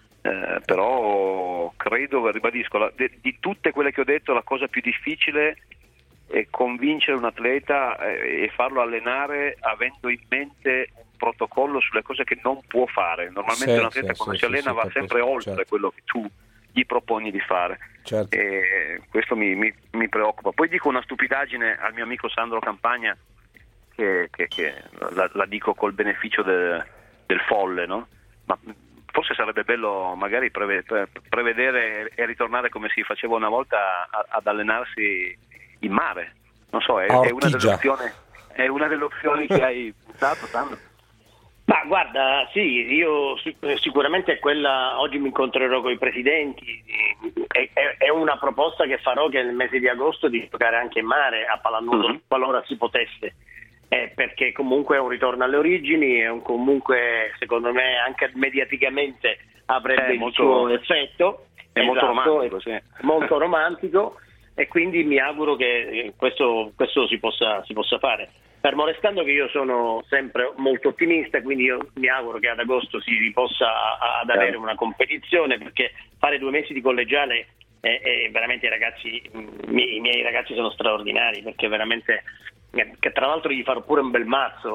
però credo, ribadisco, di tutte quelle che ho detto, la cosa più difficile è convincere un atleta e farlo allenare avendo in mente un protocollo sulle cose che non può fare. Normalmente un atleta quando si allena va sempre oltre quello che tu gli proponi di fare, e questo mi preoccupa. Poi dico una stupidaggine al mio amico Sandro Campagna, che la dico col beneficio del folle, no? Ma forse sarebbe bello magari prevedere e ritornare come si faceva una volta ad allenarsi in mare, non so, è una delle opzioni che hai pensato, Sandro? Ma guarda, sì, io sicuramente quella, oggi mi incontrerò con i presidenti, è una proposta che farò, che nel mese di agosto, di giocare anche in mare a pallanuoto, qualora si potesse, perché comunque è un ritorno alle origini, comunque secondo me anche mediaticamente avrebbe il suo effetto. È molto romantico, sì. Molto romantico, e quindi mi auguro che questo si possa fare. Fermo restando che io sono sempre molto ottimista, quindi io mi auguro che ad agosto si possa ad avere una competizione, perché fare 2 mesi di collegiale veramente i miei ragazzi sono straordinari, perché veramente, che tra l'altro gli farò pure un bel mazzo.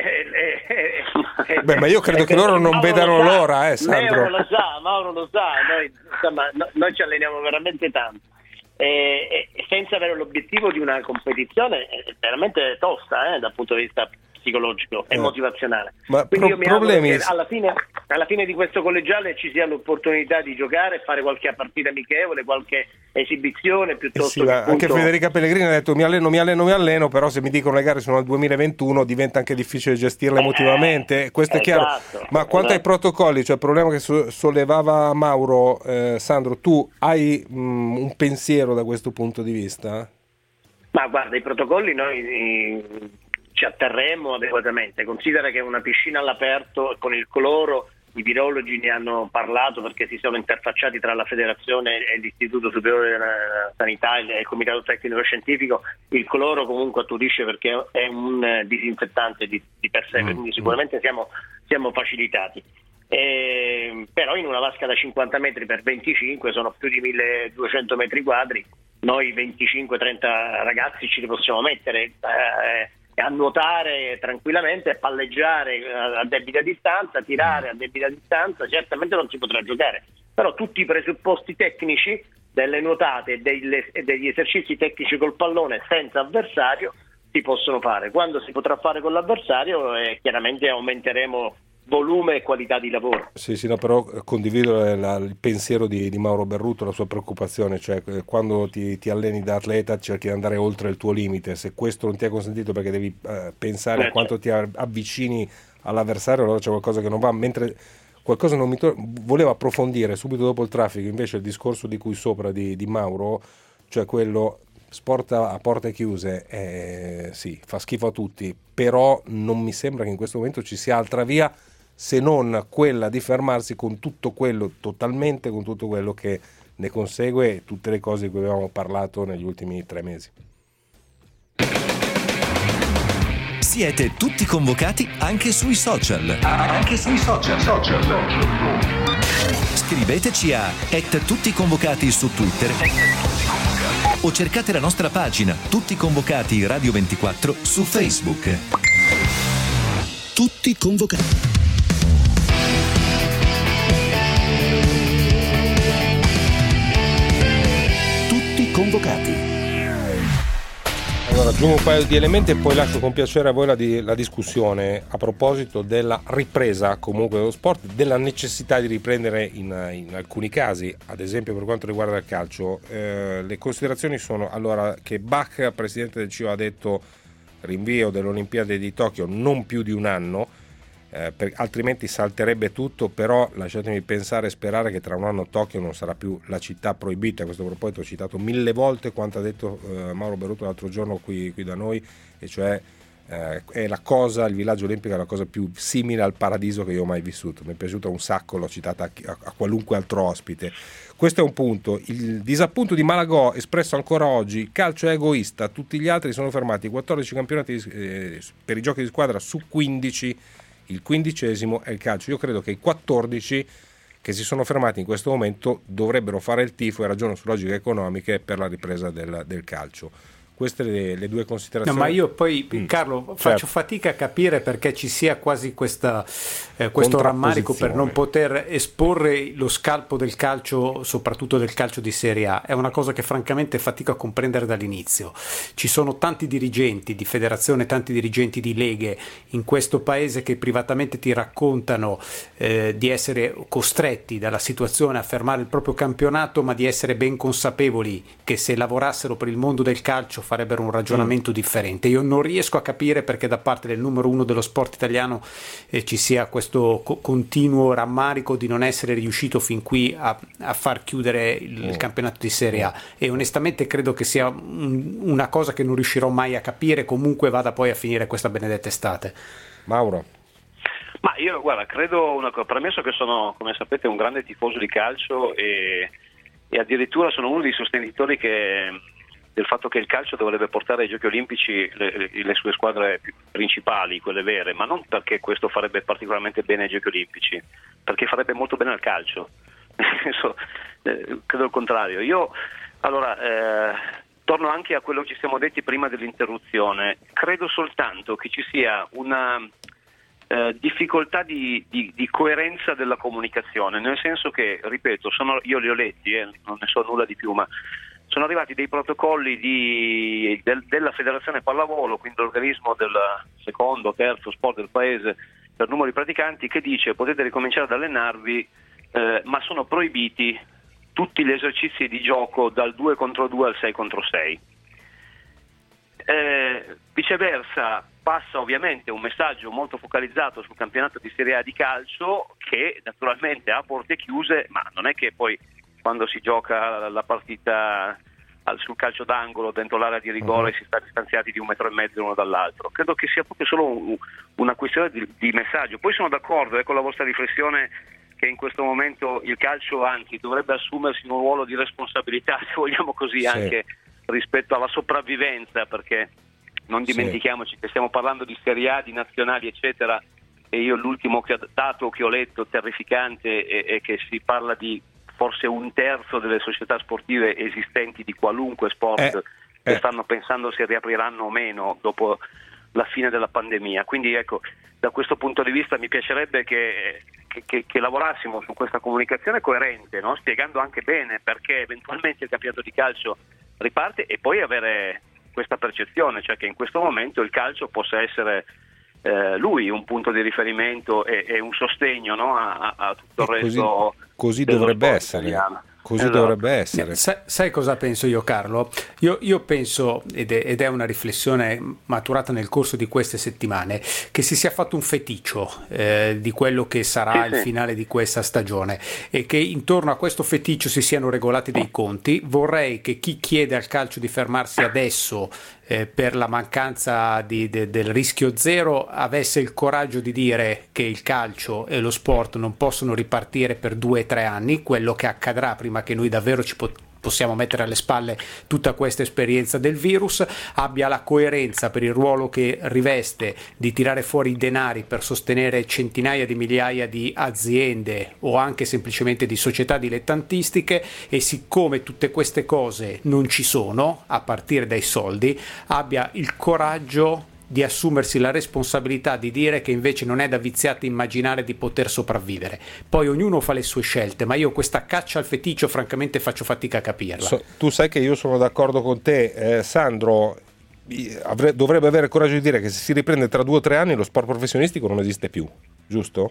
Beh, ma io credo che loro non vedano l'ora, Sandro. Mauro lo sa, noi ci alleniamo veramente tanto. Senza avere l'obiettivo di una competizione veramente tosta dal punto di vista psicologico e motivazionale. Ma quindi io mi auguro che alla fine di questo collegiale ci sia l'opportunità di giocare, fare qualche partita amichevole, qualche esibizione, piuttosto che appunto... Anche Federica Pellegrini ha detto mi alleno, però se mi dicono le gare sono al 2021 diventa anche difficile gestirle emotivamente, questo è chiaro. Ma quanto ai protocolli, cioè il problema che sollevava Mauro, Sandro, tu hai un pensiero da questo punto di vista? Ma guarda, i protocolli noi ci atterremo adeguatamente. Considera che è una piscina all'aperto, con il cloro i virologi ne hanno parlato, perché si sono interfacciati tra la federazione e l'Istituto Superiore della Sanità e il Comitato Tecnico Scientifico. Il cloro comunque attutisce, perché è un disinfettante di per sé, quindi sicuramente siamo facilitati. Però in una vasca da 50 metri per 25 sono più di 1200 metri quadri, noi 25-30 ragazzi ci li possiamo mettere a nuotare tranquillamente, a palleggiare a debita distanza, tirare a debita distanza. Certamente non si potrà giocare, però tutti i presupposti tecnici delle nuotate e degli esercizi tecnici col pallone senza avversario si possono fare. Quando si potrà fare con l'avversario, chiaramente aumenteremo volume e qualità di lavoro. Sì, no, però condivido il pensiero di Mauro Berruto, la sua preoccupazione, cioè quando ti alleni da atleta cerchi di andare oltre il tuo limite. Se questo non ti è consentito perché devi pensare a quanto ti avvicini all'avversario, allora c'è qualcosa che non va, mentre qualcosa non mi volevo approfondire subito dopo il traffico invece il discorso di cui sopra di Mauro, cioè quello sport a porte chiuse, sì, fa schifo a tutti, però non mi sembra che in questo momento ci sia altra via se non quella di fermarsi con tutto quello, totalmente con tutto quello che ne consegue, tutte le cose di cui avevamo parlato negli ultimi 3 mesi. Siete tutti convocati anche sui social. Scriveteci a @tutticonvocati su Twitter o cercate la nostra pagina Tutti Convocati Radio 24 su Facebook. Tutti convocati. Convocati. Allora aggiungo un paio di elementi e poi lascio con piacere a voi la discussione a proposito della ripresa comunque dello sport, della necessità di riprendere in alcuni casi, ad esempio per quanto riguarda il calcio. Le considerazioni sono allora che Bach, presidente del CIO, ha detto rinvio delle Olimpiadi di Tokyo non più di un anno, altrimenti salterebbe tutto, però lasciatemi pensare e sperare che tra un anno Tokyo non sarà più la città proibita. A questo proposito ho citato 1000 volte quanto ha detto Mauro Berruto l'altro giorno qui da noi, e cioè è il villaggio olimpico è la cosa più simile al paradiso che io ho mai vissuto. Mi è piaciuta un sacco, l'ho citata a qualunque altro ospite. Questo è un punto. Il disappunto di Malagò espresso ancora oggi: il calcio è egoista, tutti gli altri sono fermati, 14 campionati per i giochi di squadra su 15, il 15° è il calcio. Io credo che i 14 che si sono fermati in questo momento dovrebbero fare il tifo, e ragiono su logiche economiche, per la ripresa del calcio. Queste le due considerazioni. No, ma io poi, Carlo, faccio fatica a capire perché ci sia quasi questo rammarico per non poter esporre lo scalpo del calcio, soprattutto del calcio di Serie A. È una cosa che francamente fatico a comprendere dall'inizio. Ci sono tanti dirigenti di federazione, tanti dirigenti di leghe in questo paese che privatamente ti raccontano di essere costretti dalla situazione a fermare il proprio campionato, ma di essere ben consapevoli che se lavorassero per il mondo del calcio farebbero un ragionamento differente. Io non riesco a capire perché da parte del numero uno dello sport italiano ci sia questo continuo rammarico di non essere riuscito fin qui a far chiudere il campionato di Serie A, e onestamente credo che sia una cosa che non riuscirò mai a capire, comunque vada poi a finire questa benedetta estate. Mauro? Ma io, guarda, credo una cosa, premesso che sono, come sapete, un grande tifoso di calcio e addirittura sono uno dei sostenitori del fatto che il calcio dovrebbe portare ai Giochi Olimpici le sue squadre principali, quelle vere, ma non perché questo farebbe particolarmente bene ai Giochi Olimpici, perché farebbe molto bene al calcio. Credo il contrario. Io, torno anche a quello che ci siamo detti prima dell'interruzione. Credo soltanto che ci sia una difficoltà di coerenza della comunicazione, nel senso che, ripeto, io li ho letti, non ne so nulla di più, ma sono arrivati dei protocolli della Federazione Pallavolo, quindi l'organismo del secondo, terzo sport del paese per numero di praticanti, che dice: potete ricominciare ad allenarvi, ma sono proibiti tutti gli esercizi di gioco dal 2 contro 2 al 6 contro 6. Viceversa passa ovviamente un messaggio molto focalizzato sul campionato di Serie A di calcio, che naturalmente ha porte chiuse, ma non è che poi quando si gioca la partita sul calcio d'angolo dentro l'area di rigore si sta distanziati di 1,5 metri l'uno dall'altro. Credo che sia proprio solo una questione di messaggio. Poi sono d'accordo con la vostra riflessione che in questo momento il calcio anzi dovrebbe assumersi un ruolo di responsabilità, se vogliamo così, anche rispetto alla sopravvivenza, perché non dimentichiamoci che stiamo parlando di Serie A, di nazionali eccetera, e io l'ultimo dato che ho letto terrificante è che si parla di forse 1/3 delle società sportive esistenti di qualunque sport che stanno pensando se riapriranno o meno dopo la fine della pandemia. Quindi ecco, da questo punto di vista mi piacerebbe che lavorassimo su questa comunicazione coerente, no? Spiegando anche bene perché eventualmente il campionato di calcio riparte, e poi avere questa percezione, cioè che in questo momento il calcio possa essere lui un punto di riferimento e un sostegno, no? a tutto il resto. Così dovrebbe essere. Italiano. Così Esatto. dovrebbe essere. Sai cosa penso io, Carlo? Io penso, ed è una riflessione maturata nel corso di queste settimane, che si sia fatto un feticcio di quello che sarà il finale di questa stagione, e che intorno a questo feticcio si siano regolati dei conti. Vorrei che chi chiede al calcio di fermarsi adesso per la mancanza del rischio zero avesse il coraggio di dire che il calcio e lo sport non possono ripartire per 2 o 3 anni, quello che accadrà prima che noi davvero ci possiamo mettere alle spalle tutta questa esperienza del virus, abbia la coerenza per il ruolo che riveste di tirare fuori i denari per sostenere centinaia di migliaia di aziende o anche semplicemente di società dilettantistiche, e siccome tutte queste cose non ci sono, a partire dai soldi, abbia il coraggio di assumersi la responsabilità di dire che invece non è da viziati immaginare di poter sopravvivere. Poi ognuno fa le sue scelte, ma io questa caccia al feticcio francamente faccio fatica a capirla. Tu sai che io sono d'accordo con te, Sandro. Dovrebbe avere il coraggio di dire che se si riprende tra 2 o 3 anni lo sport professionistico non esiste più, giusto?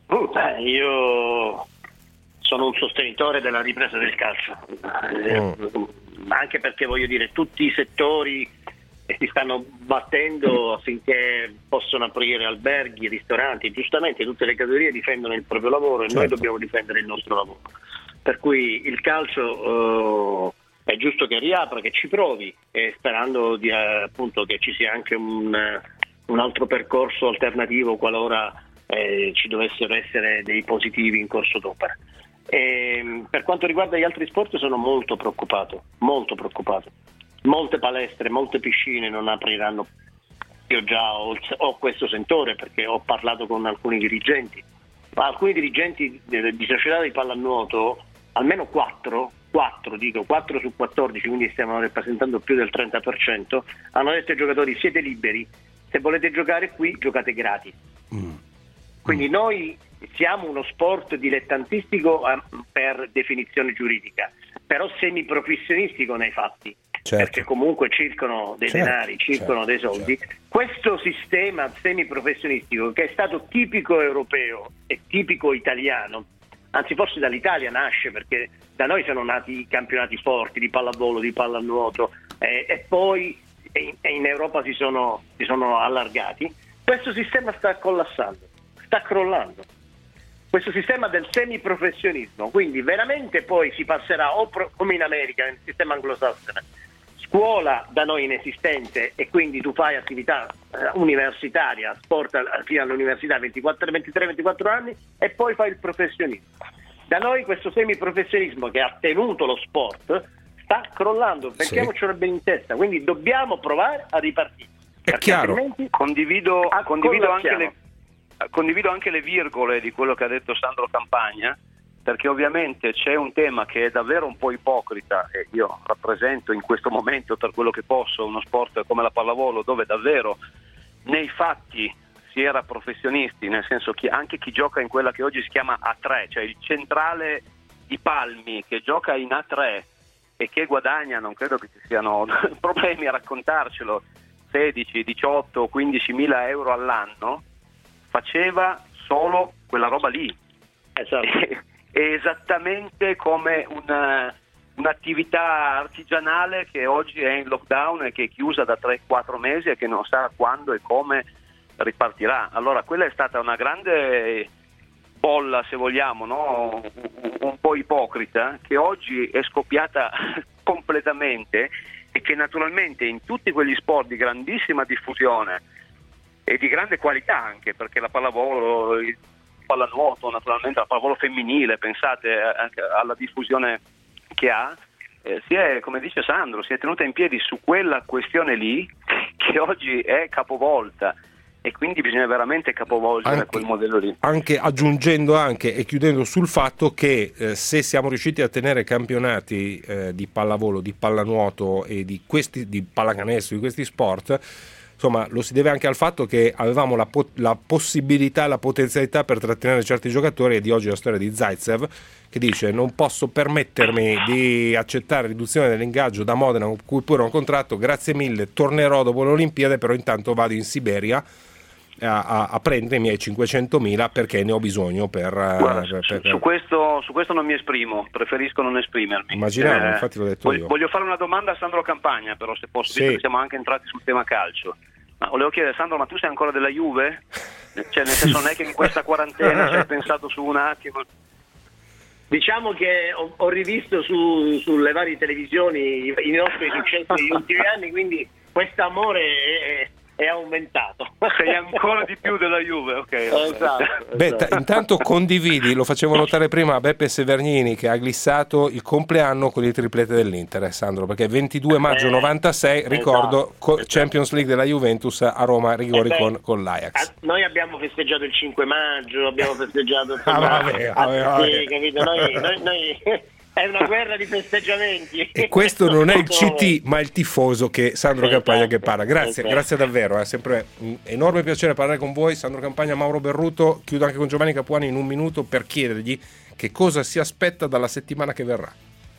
Io sono un sostenitore della ripresa del calcio, anche perché voglio dire, tutti i settori si stanno battendo affinché possano aprire alberghi, ristoranti. Giustamente tutte le categorie difendono il proprio lavoro e noi dobbiamo difendere il nostro lavoro, per cui il calcio è giusto che riapra, che ci provi, e sperando appunto che ci sia anche un altro percorso alternativo qualora ci dovessero essere dei positivi in corso d'opera. Per quanto riguarda gli altri sport sono molto preoccupato. Molte palestre, molte piscine non apriranno. Io già ho questo sentore, perché ho parlato con alcuni dirigenti, ma alcuni dirigenti di società di pallanuoto, almeno 4 su 14, quindi stiamo rappresentando più del 30%, hanno detto ai giocatori: siete liberi, se volete giocare qui giocate gratis. Quindi noi siamo uno sport dilettantistico per definizione giuridica, però semiprofessionistico nei fatti. Perché comunque circolano dei denari, circolano dei soldi. Questo sistema semiprofessionistico, che è stato tipico europeo e tipico italiano, anzi forse dall'Italia nasce, perché da noi sono nati i campionati forti di pallavolo, di pallanuoto, e poi in Europa si sono allargati. Questo sistema sta collassando, sta crollando. Questo sistema del semiprofessionismo, quindi veramente poi si passerà come in America, nel sistema anglosassone, scuola da noi inesistente, e quindi tu fai attività universitaria, sport fino all'università 23-24 anni, e poi fai il professionismo. Da noi questo semiprofessionismo che ha tenuto lo sport sta crollando, mettiamocelo bene in testa, quindi dobbiamo provare a ripartire. È chiaro. Condivido anche le virgole di quello che ha detto Sandro Campagna, perché ovviamente c'è un tema che è davvero un po' ipocrita, e io rappresento in questo momento, per quello che posso, uno sport come la pallavolo dove davvero nei fatti si era professionisti, nel senso che anche chi gioca in quella che oggi si chiama A3, cioè il centrale di Palmi che gioca in A3 e che guadagna, non credo che ci siano problemi a raccontarcelo, 16, 18, 15 mila euro all'anno, faceva solo quella roba lì. Esatto. È esattamente come un'attività artigianale che oggi è in lockdown e che è chiusa da 3-4 mesi e che non sa quando e come ripartirà. Allora quella è stata una grande bolla, se vogliamo, no? Un po' ipocrita, che oggi è scoppiata completamente, e che naturalmente in tutti quegli sport di grandissima diffusione e di grande qualità, anche perché la pallavolo, il pallanuoto, naturalmente la pallavolo femminile, pensate anche alla diffusione che ha, si è, come dice Sandro, si è tenuta in piedi su quella questione lì che oggi è capovolta, e quindi bisogna veramente capovolgere quel modello lì. Anche aggiungendo anche e chiudendo sul fatto che se siamo riusciti a tenere campionati di pallavolo, di pallanuoto e di pallacanestro, di questi sport, insomma lo si deve anche al fatto che avevamo la possibilità, la potenzialità per trattenere certi giocatori, e di oggi la storia di Zaitsev che dice: non posso permettermi di accettare riduzione dell'ingaggio da Modena, con cui pure ho un contratto, grazie mille, tornerò dopo le Olimpiadi, però intanto vado in Siberia a prendere i miei 500.000 perché ne ho bisogno Su questo non mi esprimo, preferisco non esprimermi. Immaginavo, infatti l'ho detto io. Voglio fare una domanda a Sandro Campagna, però, se posso, visto che siamo anche entrati sul tema calcio. Ma volevo chiedere, Sandro, ma tu sei ancora della Juve? Cioè, nel senso, non è che in questa quarantena ci hai pensato su un attimo? Diciamo che ho rivisto sulle varie televisioni i nostri successi degli ultimi anni, quindi questo amore è aumentato. Sei ancora di più della Juve, ok. Esatto. Beh, intanto condividi, lo facevo notare prima a Beppe Severnini, che ha glissato il compleanno con il triplete dell'Inter, Sandro, perché 22 maggio 96, ricordo, Champions League della Juventus a Roma, rigori con l'Ajax. Noi abbiamo festeggiato il 5 maggio, abbiamo festeggiato vabbè. Sì, capito? Noi è una guerra di festeggiamenti. E questo non è il CT, ma il tifoso che Sandro Campagna che parla. Grazie davvero, è sempre un enorme piacere parlare con voi. Sandro Campagna, Mauro Berruto. Chiudo anche con Giovanni Capuani in un minuto per chiedergli che cosa si aspetta dalla settimana che verrà.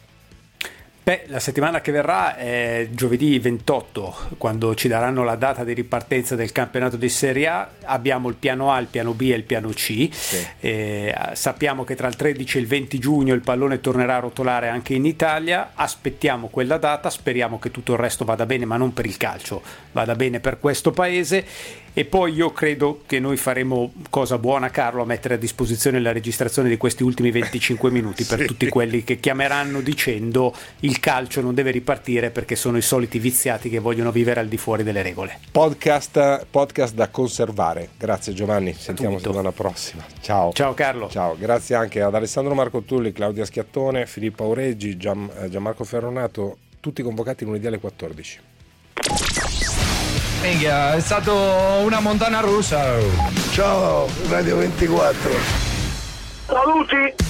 Beh, la settimana che verrà è giovedì 28, quando ci daranno la data di ripartenza del campionato di Serie A. Abbiamo il piano A, il piano B e il piano C. Sappiamo che tra il 13 e il 20 giugno il pallone tornerà a rotolare anche in Italia. Aspettiamo quella data, speriamo che tutto il resto vada bene, ma non per il calcio, vada bene per questo paese. E poi io credo che noi faremo cosa buona, Carlo, a mettere a disposizione la registrazione di questi ultimi 25 minuti per tutti quelli che chiameranno dicendo il calcio non deve ripartire perché sono i soliti viziati che vogliono vivere al di fuori delle regole. Podcast da conservare. Grazie Giovanni, sentiamo settimana prossima. Ciao Carlo. Ciao, grazie anche ad Alessandro Marco Tulli, Claudia Schiattone, Filippo Aureggi, Gianmarco Ferronato, tutti convocati lunedì alle 14. Minchia, è stato una montagna russa. Ciao Radio 24. Saluti.